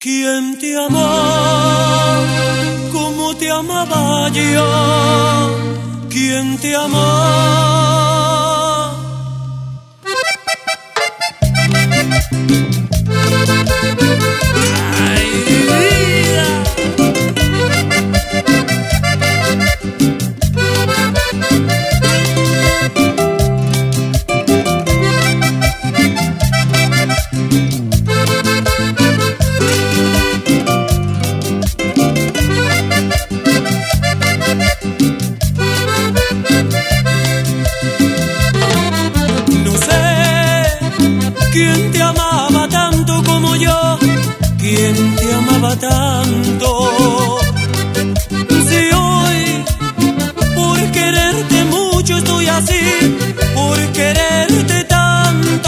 ¿Quién te amó como te amaba yo? ¿Quién te amó? ¿Quién te amaba tanto como yo? ¿Quién te amaba tanto? Si hoy, por quererte mucho estoy así, por quererte tanto.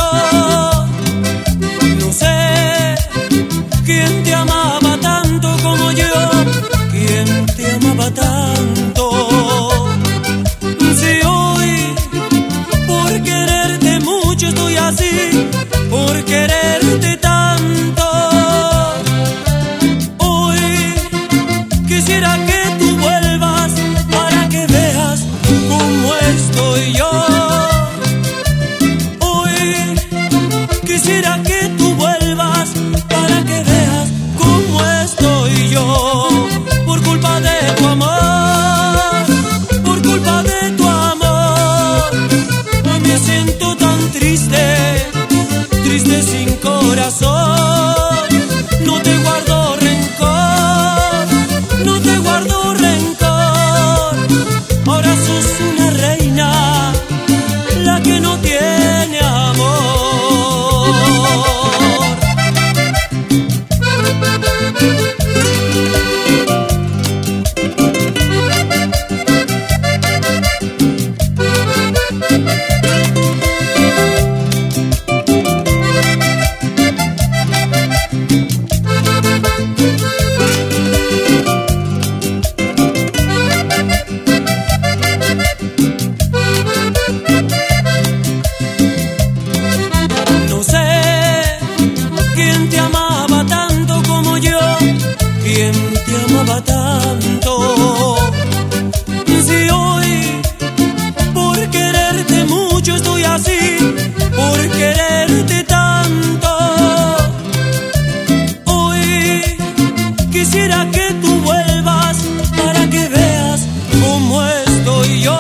No sé quién te amaba tanto como yo, quién te amaba tanto. Si hoy, por quererte mucho estoy así, por quererte tanto. Hoy quisiera que tú vuelvas para que veas cómo estoy yo. Hoy quisiera que tú vuelvas para que veas cómo estoy yo. Por culpa de tu amor, por culpa de tu amor, hoy me siento tan triste, triste sin corazón. No te guardo rencor, no te guardo rencor. Ahora sos una reina, la que no tiene amor. ¿Quién te amaba tanto? Si hoy, por quererte mucho estoy así, por quererte tanto. Hoy quisiera que tú vuelvas para que veas cómo estoy yo.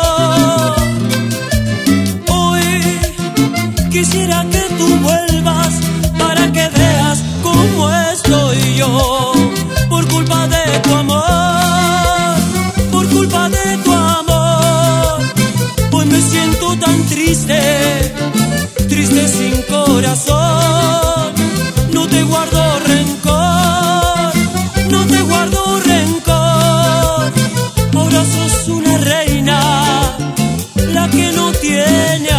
Hoy quisiera que tú vuelvas para que veas cómo estoy yo. Por culpa de tu amor, por culpa de tu amor, hoy me siento tan triste, triste sin corazón. No te guardo rencor, no te guardo rencor. Ahora sos una reina, la que no tiene